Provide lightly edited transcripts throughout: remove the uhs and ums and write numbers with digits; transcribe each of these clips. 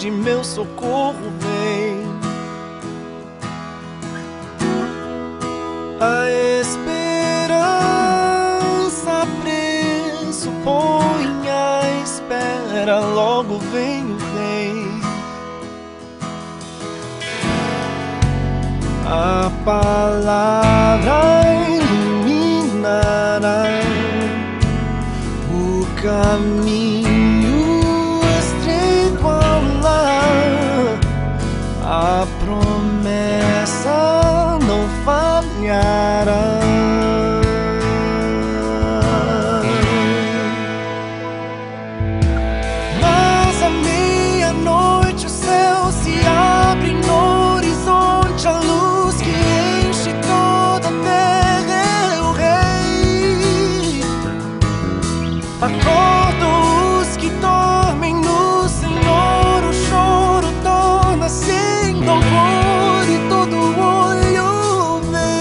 morte meu socorro vem. A esperança pressupõe a espera, logo vem o Rei. A palavra iluminará o caminho estreito ao lar. A promessa não falhará. Mas à meia-noite o céu se abre no horizonte, a luz que enche toda a terra é o Rei. Acorda os que dormem no Senhor, o choro torna-se em louvor e todo olho vê.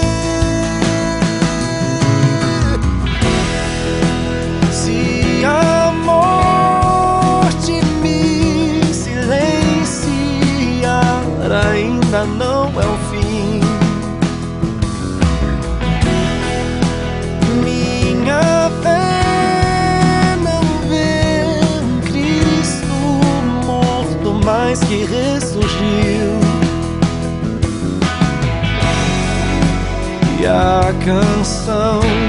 Se a morte me silenciar, ainda não é o fim. Minha fé não vê um Cristo morto, mas que ressurgiu. E a canção